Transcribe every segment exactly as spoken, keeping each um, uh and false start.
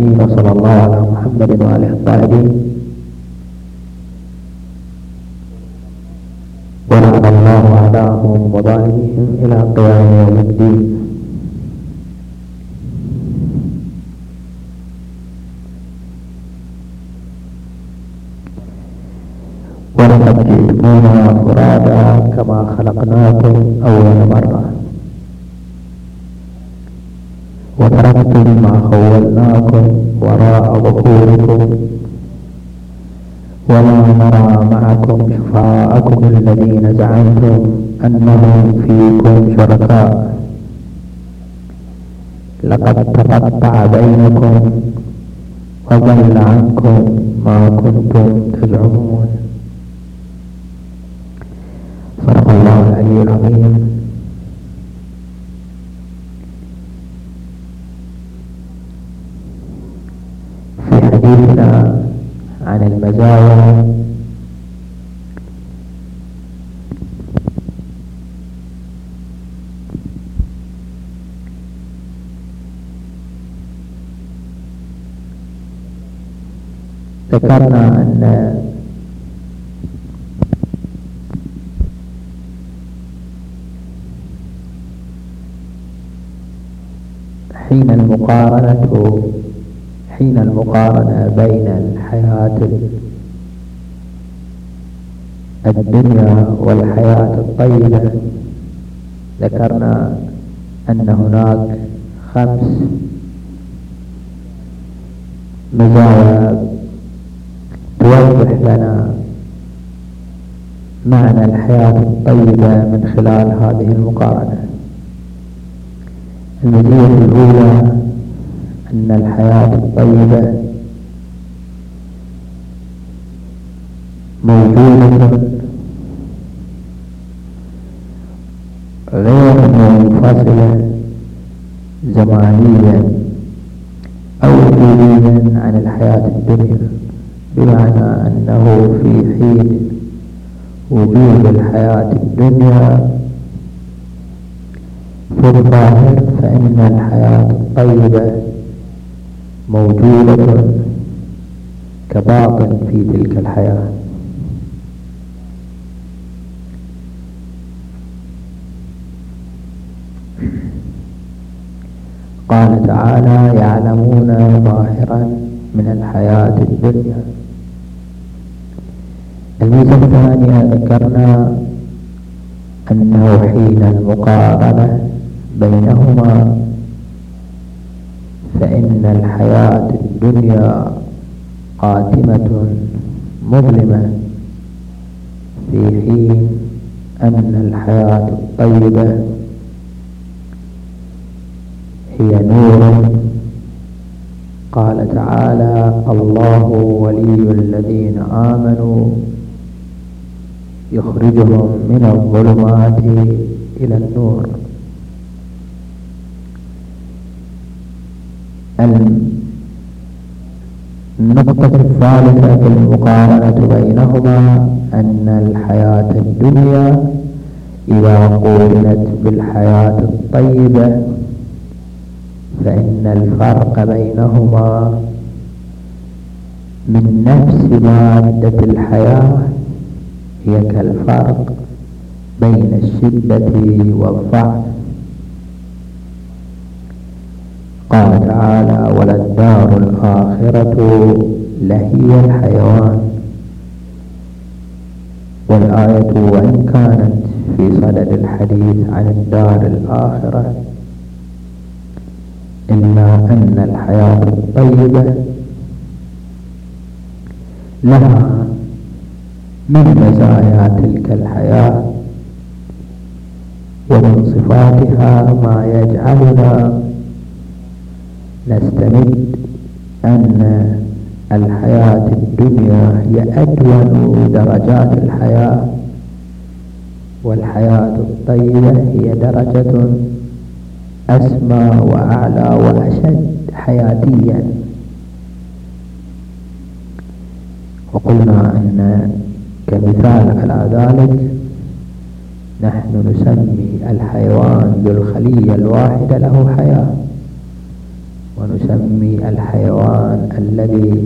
العالمين، وصلى الله على محمد وآله الطاهرين، ولعن الله أعداءهم وظالمهم إلى قيام يوم الدين. ولقد جئتمونا فرادا كما خلقناكم أول مرة وتركتم ما خولناكم وراء ظهوركم وما نرى معكم شفعاءكم الذين زعمتم أنهم فيكم شركاء لقد تقطع بينكم وضل عنكم ما كنتم تزعمون. صدق الله العلي العظيم. في حديثنا عن المزايا ذكرنا أن حين المقارنة حين المقارنة بين الحياة الدنيا والحياة الطيبة ذكرنا أن هناك خمس مزايا توضح لنا معنى الحياة الطيبة من خلال هذه المقارنة. المزية الأولى أن الحياة الطيبة موجودة غير منفصلة زمانيا أو وجوديا عن الحياة الدنيا، بمعنى أنه في حين وجود الحياة الدنيا في الظاهر فإن الحياة الطيبة موجودة كباطن في تلك الحياة. قال تعالى: يعلمون ظاهرا من الحياة الدنيا. الميزة الثانية ذكرنا أنه حين المقارنة بينهما فإن الحياة الدنيا قاتمة مظلمة، في حين أن الحياة الطيبة هي نور. قال تعالى: الله ولي الذين آمنوا يخرجهم من الظلمات إلى النور. النقطة الثالثة في المقارنة بينهما أن الحياة الدنيا إذا قورنت بالحياة الطيبة فإن الفرق بينهما من نفس مادة الحياة هي كالفرق بين الشدة والضعف. قال تعالى: وللدار الآخرة لهي الحيوان. والآية وإن كانت في صدد الحديث عن الدار الآخرة إلا أن الحياة الطيبة لها من مزايا تلك الحياة ومن صفاتها ما يجعلنا نستمد أن الحياة الدنيا هي أدون درجات الحياة، والحياة الطيبة هي درجة أسمى وأعلى وأشد حياتيا. وقلنا أن كمثال على ذلك نحن نسمي الحيوان ذو الخلية الواحدة له حياة، ونسمي الحيوان الذي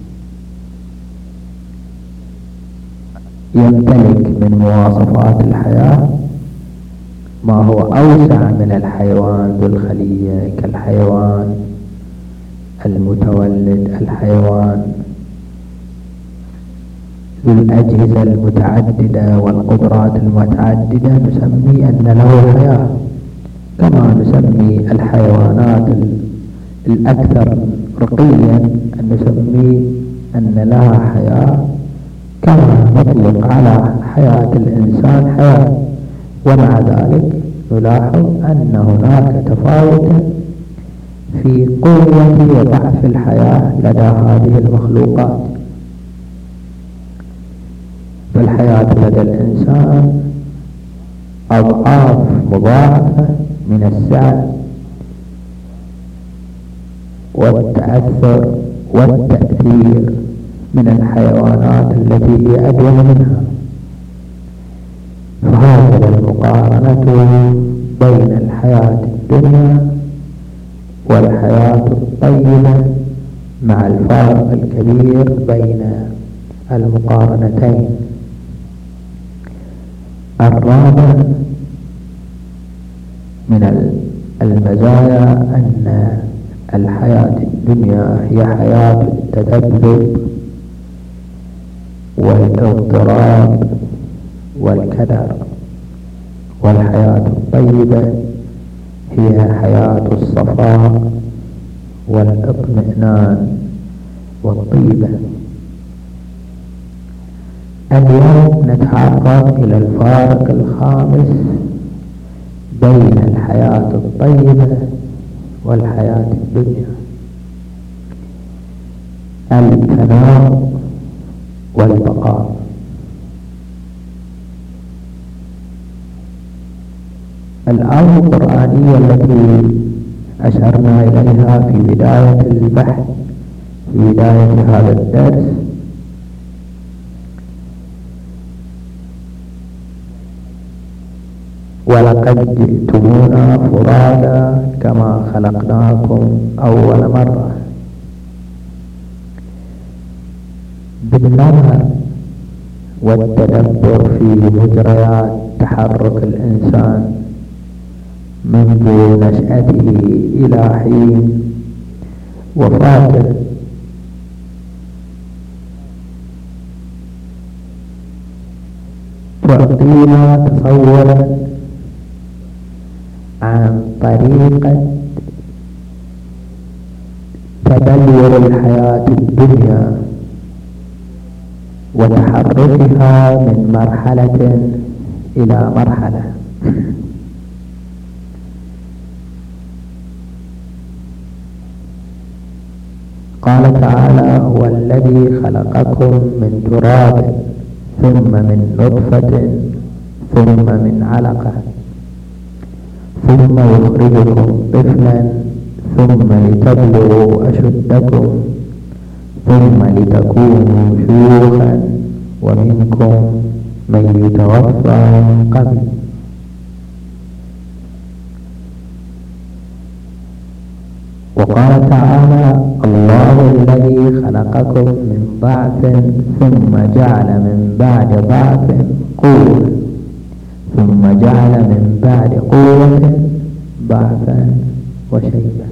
يمتلك من مواصفات الحياة ما هو أوسع من الحيوان ذو الخلية، كالحيوان المتولد، الحيوان ذو الأجهزة المتعددة والقدرات المتعددة، نسمي أن له حياة، كما نسمي الحيوانات الأكثر رقيا أن نسمي أن لها حياة، كما نطلق على حياة الإنسان حياة. ومع ذلك نلاحظ أن هناك تفاوتا في قوة وضعف الحياة لدى هذه المخلوقات. فالحياة لدى الإنسان أضعاف مضاعفة من السعة والتأثر والتأثير من الحيوانات التي هي أدوم منها. فهكذا المقارنة بين الحياة الدنيا والحياة الطيبة، مع الفارق الكبير بين المقارنتين. الرابع من المزايا أن الحياة الدنيا هي حياة التذبذب والاضطراب والكدر، والحياة الطيبة هي حياة الصفاء والاطمئنان والطيبة. اليوم نتعرض إلى الفارق الخامس بين الحياة الطيبة والحياة الدنيا، الفناء والبقاء. الآية القرآنية التي أشرنا إليها في بداية البحث، في بداية هذا الدرس، ولقد جئتمونا فرادا كما خلقناكم أول مرة. بالنظر والتدبر في مجريات تحرك الإنسان منذ نشأته إلى حين وفاته، تعطينا تصورا عن طريقة تبلور الحياة الدنيا وتحركها من مرحلة إلى مرحلة. قال تعالى: هو الذي خلقكم من تراب ثم من نطفة ثم من علقة ثم يخرجكم طفلا ثم لتبلغوا أشدكم ثم لتكونوا شيوخا ومنكم من يتوفى من قبل. وقال تعالى: الله الذي خلقكم من ضعف ثم جعل من بعد ضعف قوة ثم جعل من بعد قوة ضعفا وشيبا.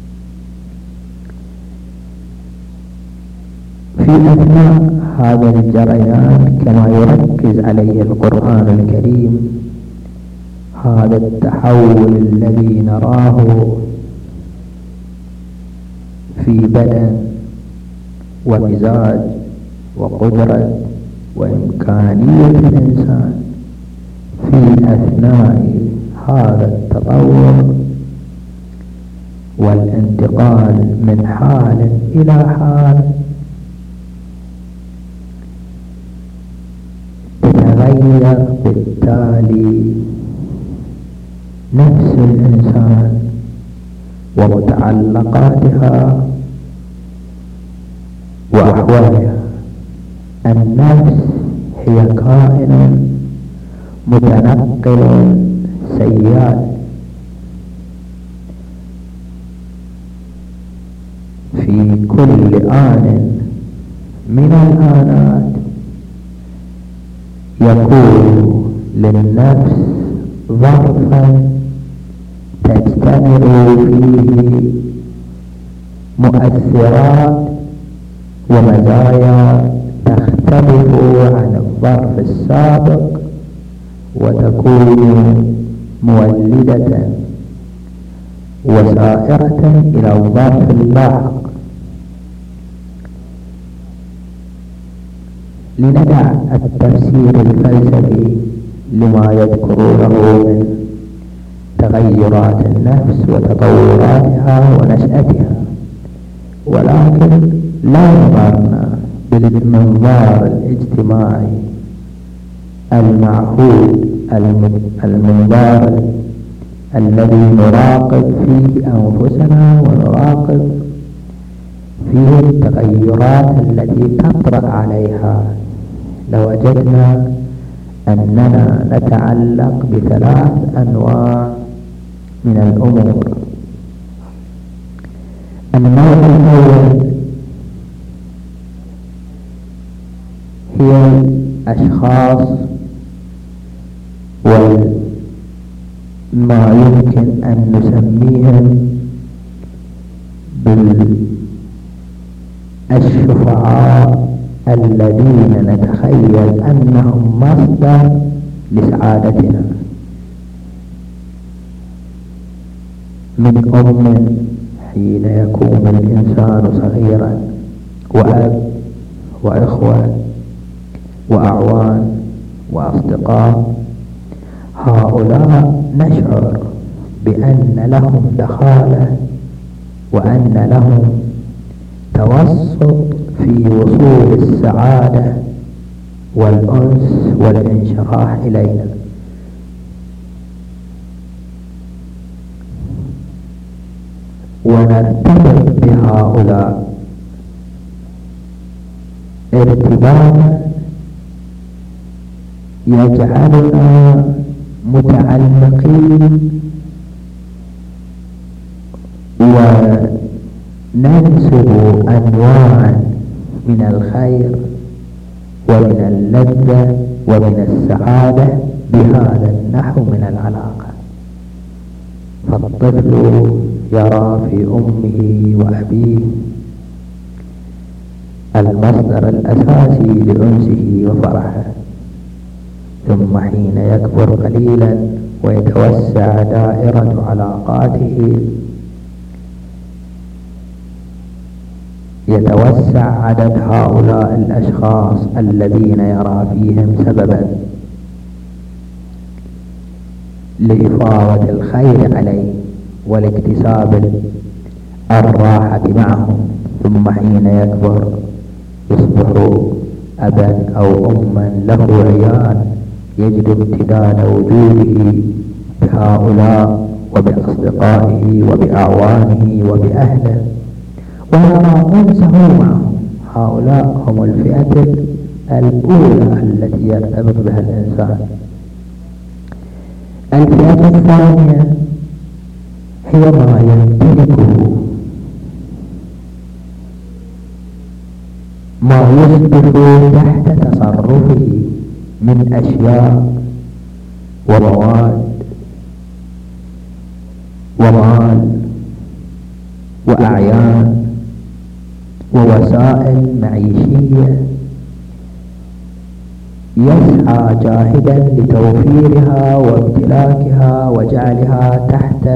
في أثناء هذا الجريان، كما يركز عليه القرآن الكريم، هذا التحول الذي نراه في بدن ومزاج وقدرة وإمكانية الإنسان، في أثناء هذا التطور والانتقال من حال إلى حال تتغير بالتالي نفس الإنسان ومتعلقاتها وأحوالها. النفس هي كائن متنقل، سيال، كل آن من الآنات يكون للنفس ظرفا تجتمع فيه مؤثرات ومزايا تختلف عن الظرف السابق وتكون مولدة وسائرة إلى الظرف اللاحق. لندع التفسير الفلسفي لما يذكرونه من تغيرات النفس وتطوراتها ونشأتها، ولكن لا نظرنا بالمنظار الاجتماعي المعهود، المنظار الذي نراقب فيه أنفسنا ونراقب فيه التغيرات التي تطرأ عليها، لوجدنا أننا نتعلق بثلاث أنواع من الأمور. النوع الأول هي الأشخاص وما يمكن أن نسميهم بالشفعاء الذين نتخيل أنهم مصدر لسعادتنا، من أم حين يكون الإنسان صغيرا، وأب وإخوة وأعوان وأصدقاء. هؤلاء نشعر بأن لهم دخالة وأن لهم توسط في وصول السعادة والأنس والانشراح إلينا. ونرتبط بهؤلاء ارتباطا يجعلنا متعلقين وننسب أنواعا من الخير ومن اللذة ومن السعادة بهذا النحو من العلاقة. فالطفل يرى في أمه وأبيه المصدر الأساسي لأنسه وفرحه، ثم حين يكبر قليلا ويتوسع دائرة علاقاته يتوسع عدد هؤلاء الأشخاص الذين يرى فيهم سببا لإفاضة الخير عليه والاكتساب الراحة معهم. ثم حين يكبر يصبح أبا أو أما له عيال، يجد امتداد وجوده بهؤلاء وبأصدقائه وبأعوانه وبأهله، ويرى أنسه معهم. هؤلاء هم الفئة الأولى التي يرتبط بها الإنسان. الفئة الثانية هي ما يمتلكه، ما يصبح تحت تصرفه من أشياء ومواد ومال وأعيان ووسائل معيشية، يسعى جاهدا لتوفيرها وامتلاكها وجعلها تحت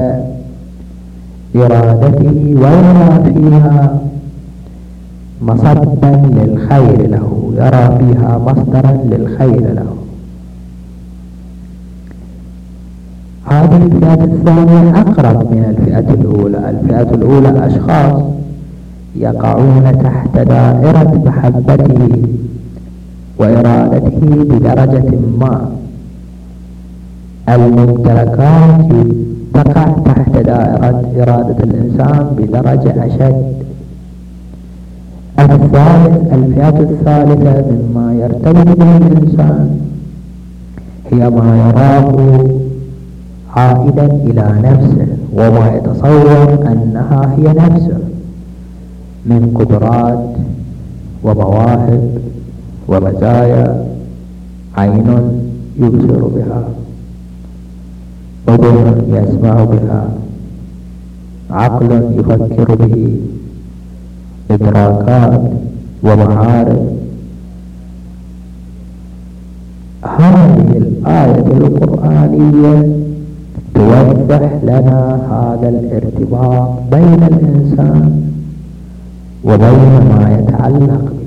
إرادته، ويرى فيها مصدرا للخير له، يرى فيها مصدرا للخير له. هذه الفئة الثانية أقرب من الفئة الأولى. الفئة الأولى أشخاص يقعون تحت دائرة محبته وإرادته بدرجة ما. الممتلكات تقع تحت دائرة إرادة الإنسان بدرجة أشد. الثالث الفئة الثالثة مما يرتبط به الإنسان هي ما يراه عائدا إلى نفسه وما يتصور أنها هي نفسه، من قدرات ومواهب ومزايا، عين يبصر بها، أذن يسمع بها، عقل يفكر به، إدراكات ومعارف. هذه الآية القرآنية توضح لنا هذا الارتباط بين الإنسان وبين ما يتعلق به.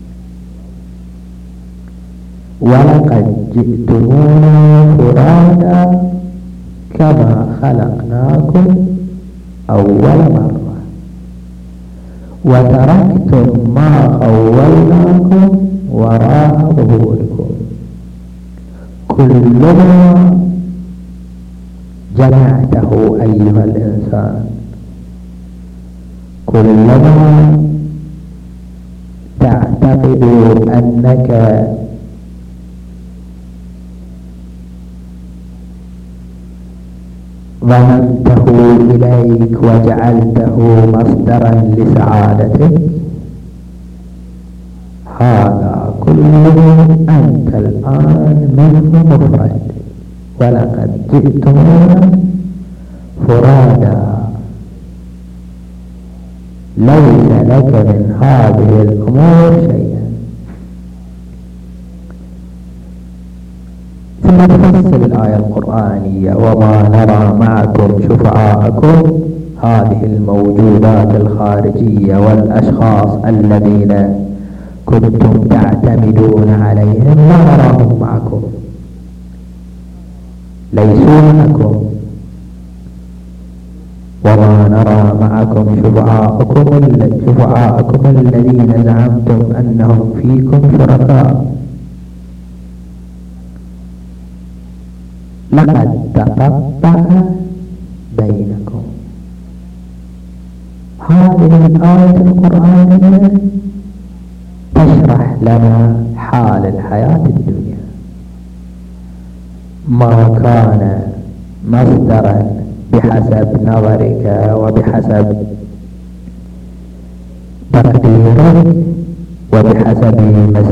ولقد جئتمونا فرادا كما خلقناكم أول مرة وتركتم ما خولناكم وراء ظهوركم. كل ما جمعته أيها الإنسان، كلما تعتقد أنك ضممته إليك وجعلته مصدرا لسعادتك، هذا كله أنت الآن منه مفرد. ولقد جئتمونا فرادا، ليس لك من هذه الأمور شيئا. ثم تفصل الآية القرآنية: وما نرى معكم شفعاءكم، هذه الموجودات الخارجية والأشخاص الذين كنتم تعتمدون عليهم لا نراهم معكم، ليسوا معكم. وما نرى معكم شفعاءكم شفعاءكم الذين زعمتم أنهم فيكم شركاء، لقد تقطع بينكم. هذه الآية القرآنية تشرح لنا حال الحياة الدنيا. ما كان مصدرا بحسب نظرك وبحسب تقديرك وبحسب ما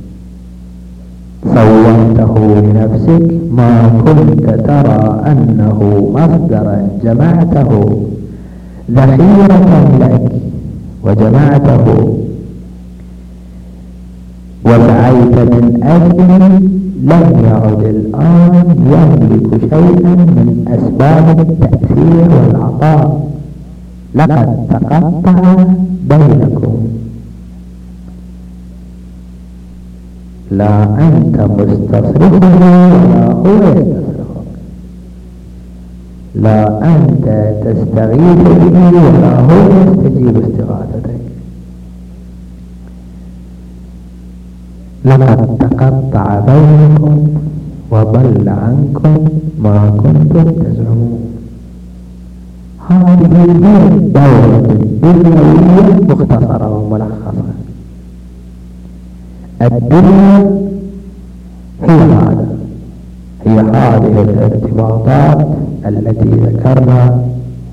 صورته لنفسك، ما كنت ترى أنه مصدرا جمعته ذخيرة لك وجمعته وسعيت من أجله، لم يعد الآن يملك شيئا من أسباب التأثير والعطاء. لقد تقطع بينكم، لا أنت مستصرفه ولا هو يستصرفك، لا أنت تستغيث به ولا هو يستجيب استغاثتك. لقد تقطع بينكم وضل عنكم ما كنتم تزعمون. هذه هي الدورة الدنيوية مختصرة وملخصة. الدنيا هي هذا، هي هذه الارتباطات التي ذكرنا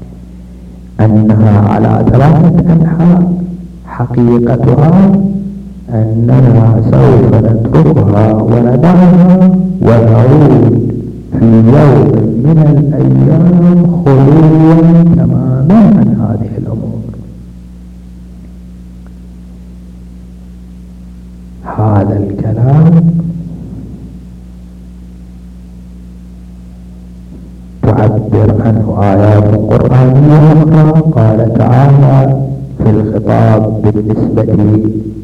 أنها على ثلاثة أنحاء. حقيقتها أننا سوف نتركها وندعها ونعود في يوم من الأيام خلوا تماما عن هذه الأمور. هذا الكلام تعبر عنه آيات قرآنية أخرى. قال تعالى في الخطاب بالنسبة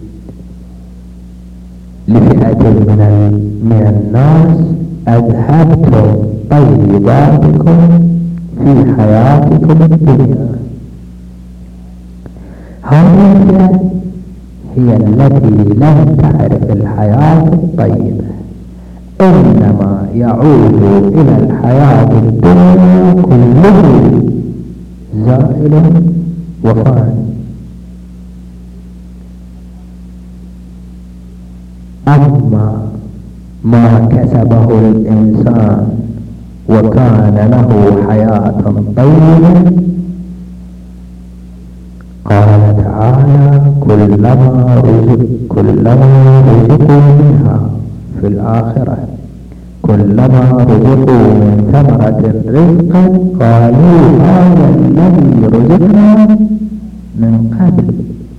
لفئة من من الناس: أذهبتم طيباتكم في حياتكم الدنيا. هذه الفئة هي التي لم تعرف الحياة الطيبة، إنما يعود إلى الحياة الدنيا كله زائل وفان. أما ما كسبه الإنسان وكان له حياة طيبة، قال تعالى تعالى كلما رزق كلما رزقوا منها في الآخرة كلما رزقوا من ثمرة رزقا قالوا هذا الذي رزقنا من قبل.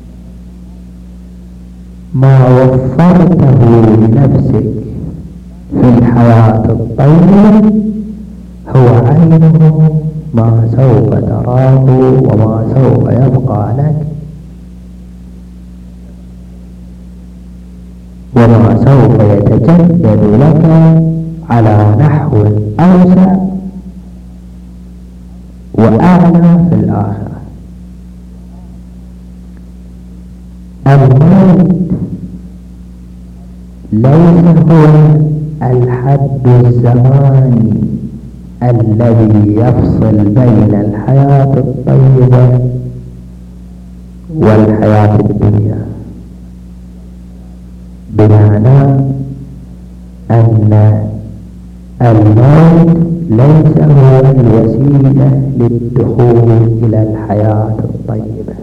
ما وفرته لنفسك في الحياة الطيبة هو عينه ما سوف تراه وما سوف يبقى لك وما سوف يتجدد لك على نحو أوسع وأعلى في الآخرة. الموت ليس هو الحد الزماني الذي يفصل بين الحياة الطيبة والحياة الدنيا، بمعنى أن الموت ليس هو الوسيلة للدخول إلى الحياة الطيبة،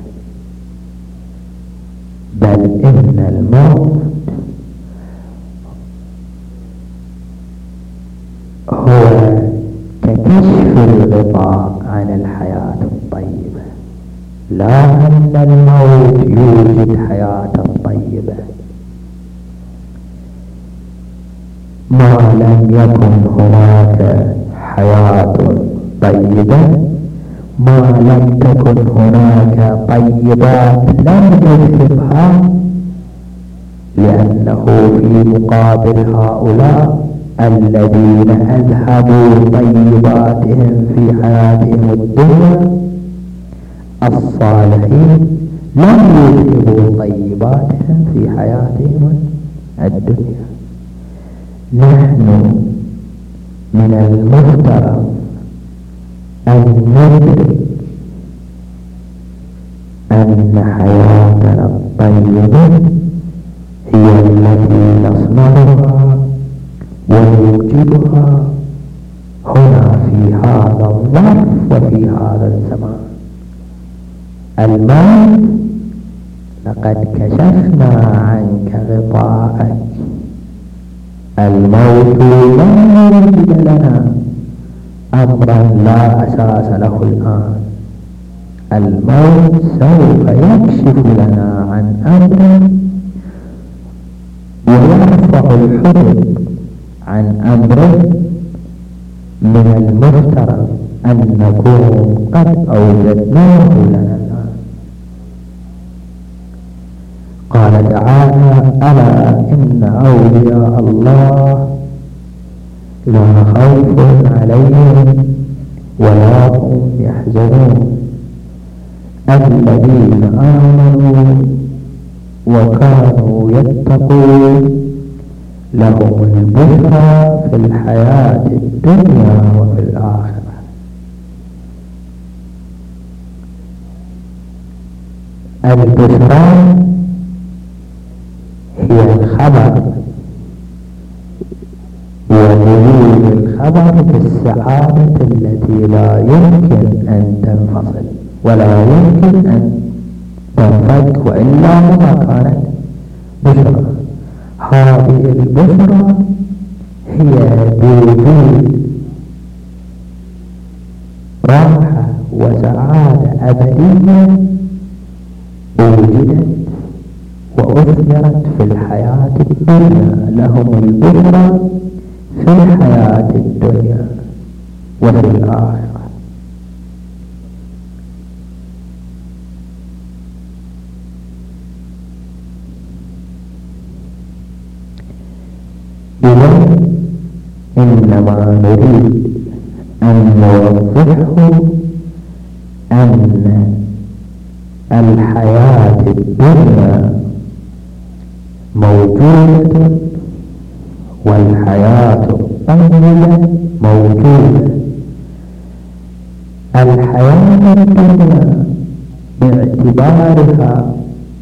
بل إن الموت هو ككشف الغطاء عن الحياة الطيبة، لا أن الموت يوجد حياة طيبة. ما لم يكن هناك حياة طيبة، ما لم تكن هناك طيبات لم يذهبها، لأنه في مقابل هؤلاء الذين أذهبوا طيباتهم في حياتهم الدنيا الصالحين لم يذهبوا طيباتهم في حياتهم الدنيا. نحن من المفترض أن ندرك أن حياتنا الطيبة هي التي نصنعها ونوجدها هنا في هذا الظرف وفي هذا الزمان. الموت لقد كشفنا عنك غطاءك، الموت لن يوجد لنا أمرا لا أساس له الآن، الموت سوف يكشف لنا عن أمر ويرفع الحجب عن أمر من المفترض أن نكون قد أوجدناه لنا الآن. قال تعالى: ألا إن أولياء الله لا خوف عليهم ولا هم يحزنون الذين آمنوا وكانوا يتقون لهم البشرى في الحياة الدنيا وفي الآخرة. البشرى هي الخبر، ونزول الخبر بالسعادة التي لا يمكن أن تنفصل ولا يمكن أن تنفك، وإلا ما كانت بشرى. هذه البشرى هي بوجود راحة وسعادة أبدية وجدت وأثمرت في الحياة الدنيا، لهم البشرى في الحياة الدنيا وفي الآخرة. إذن إنما نريد أن نوضحه أن الحياة الدنيا موجودة والحياة الطيبة موجودة. الحياة الدنيا باعتبارها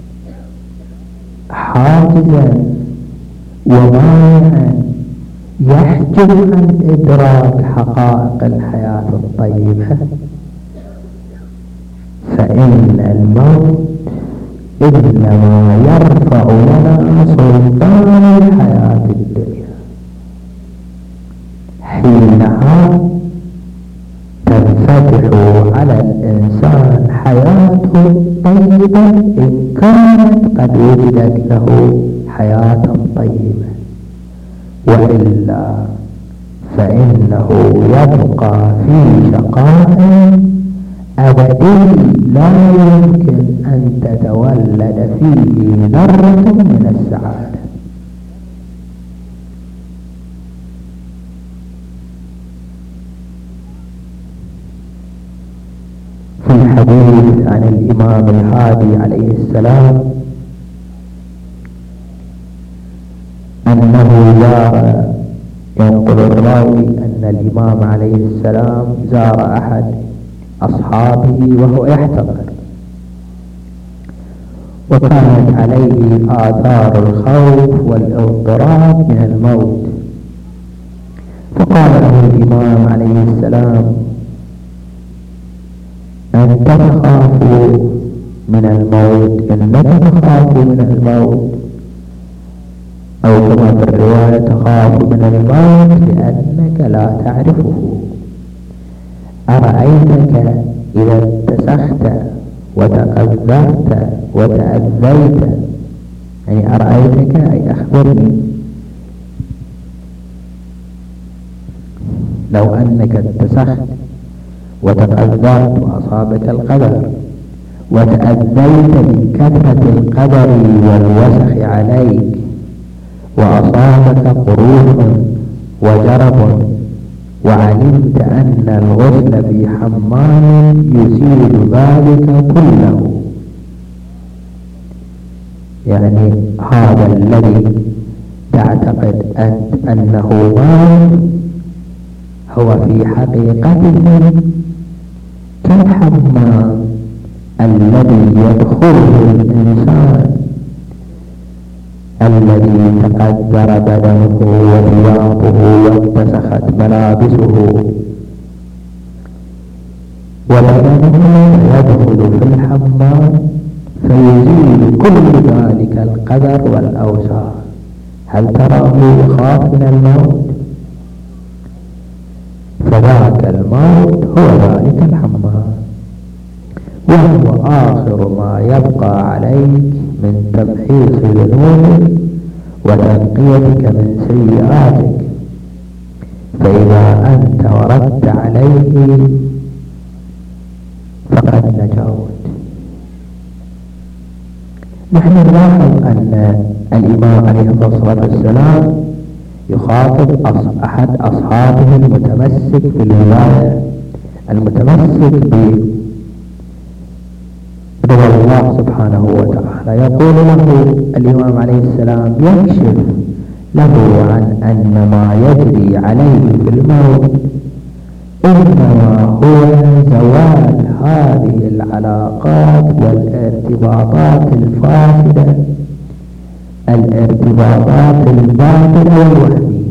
حاجزا ومانعا يحجب عن إدراك حقائق الحياة الطيبة، فإن الموت إنما يرفع لنا سلطان الحياة الدنيا. حينها تنفتح على الإنسان حياته طيبة إن كانت قد وجدت له حياة طيبة، وإلا فإنه يبقى في شقاء أبدي لا يمكن أن تتولد فيه ذرة من السعادة. في الحديث عن الإمام الهادي عليه السلام أنه زار، ينقل الراوي أن الإمام عليه السلام زار أحد أصحابه وهو يحتضر، وكانت عليه آثار الخوف والاضطراب من الموت، فقال له الإمام عليه السلام: أنت تخاف من الموت؟ إنك تخاف من الموت، أو كما في الرواية تخاف من الموت لأنك لا تعرفه. أرأيتك إذا اتسخت وتقذرت وتأذيت، يعني أرأيتك أي أخبرني، لو أنك اتسخت وتقذرت وأصابك القدر وتأذيت من كثرة القدر والوسخ عليك وأصابك قروح وجرب، وعلمت أن الغسل في حمام يزيل ذلك كله، يعني هذا الذي تعتقد أنت أنه مات هو في حقيقته كالحمام الذي يدخله الإنسان الذي تقدر بدنه وثيابه واتسخت ملابسه وبدنه، يدخل في الحمام فيزيل كل ذلك القدر والأوساخ. هل تراه يخاف من الموت؟ فذاك الموت هو ذلك الحمام، وهو آخر ما يبقى عليك من تمحيص ذنوبك وتنقيتك من سيئاتك، فإذا أنت وردت عليه فقد نجوت. نحن نلاحظ أن الإمام عليه الصلاة والسلام يخاطب أحد أصحابه المتمسك بالولاية، المتمسك برضا الله سبحانه وتعالى، يقول له الإمام عليه السلام، يكشف له عن أن ما يجري عليه في الموت إنما هو زوال هذه العلاقات والارتباطات الفاسدة، الارتباطات الباطلة والوهمية.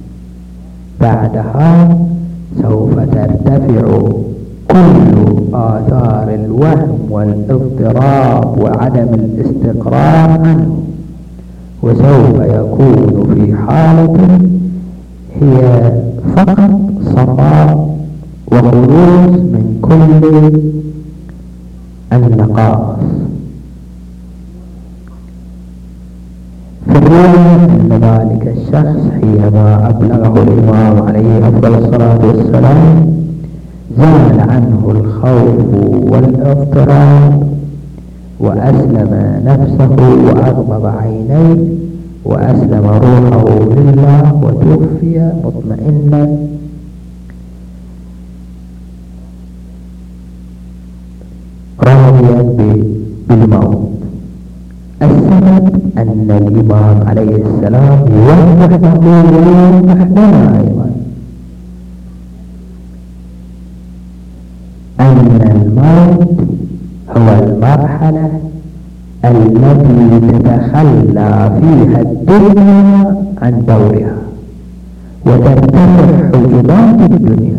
بعدها سوف ترتفع كل آثار الوهم والاضطراب وعدم الاستقرار عنه، وسوف يكون في حالة هي فقط صفاء وخلوص من كل النقائص. في الرواية أن ذلك الشخص حينما أبلغه الإمام عليه أفضل الصلاة والسلام زال عنه الخوف والاضطراب، وأسلم نفسه وأغمض عينيه وأسلم روحه لله، وتوفي مطمئنا راضيا بالموت. السبب أن الإمام عليه السلام يوضح له ويوضح لنا أيضا أن الموت هو المرحلة التي تتخلى فيها الدنيا عن دورها وترتفع حجبات الدنيا،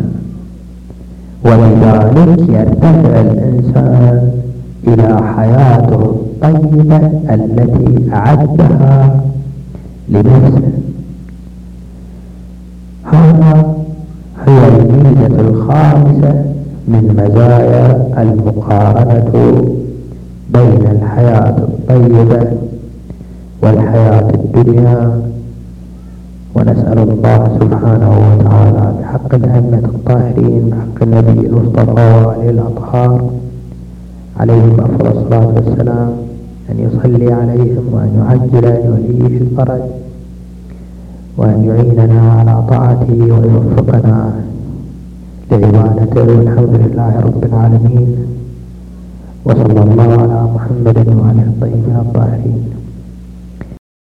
ولذلك يرتفع الإنسان إلى حياته الطيبة التي أعدها لنفسه. هذا هي الميزة الخامسة من مزايا المقارنة بين الحياة الطيبة والحياة الدنيا. ونسأل الله سبحانه وتعالى بحق الأئمة الطاهرين، بحق النبي المصطفى وآله الأطهار عليهم أفضل الصلاة والسلام، أن يصلي عليهم وأن يعجل لوليه الفرج، وأن يعيننا على طاعته ويوفقنا لعبادته. والحمد لله رب العالمين، وصلى الله على محمد وآله الطيبين الطاهرين.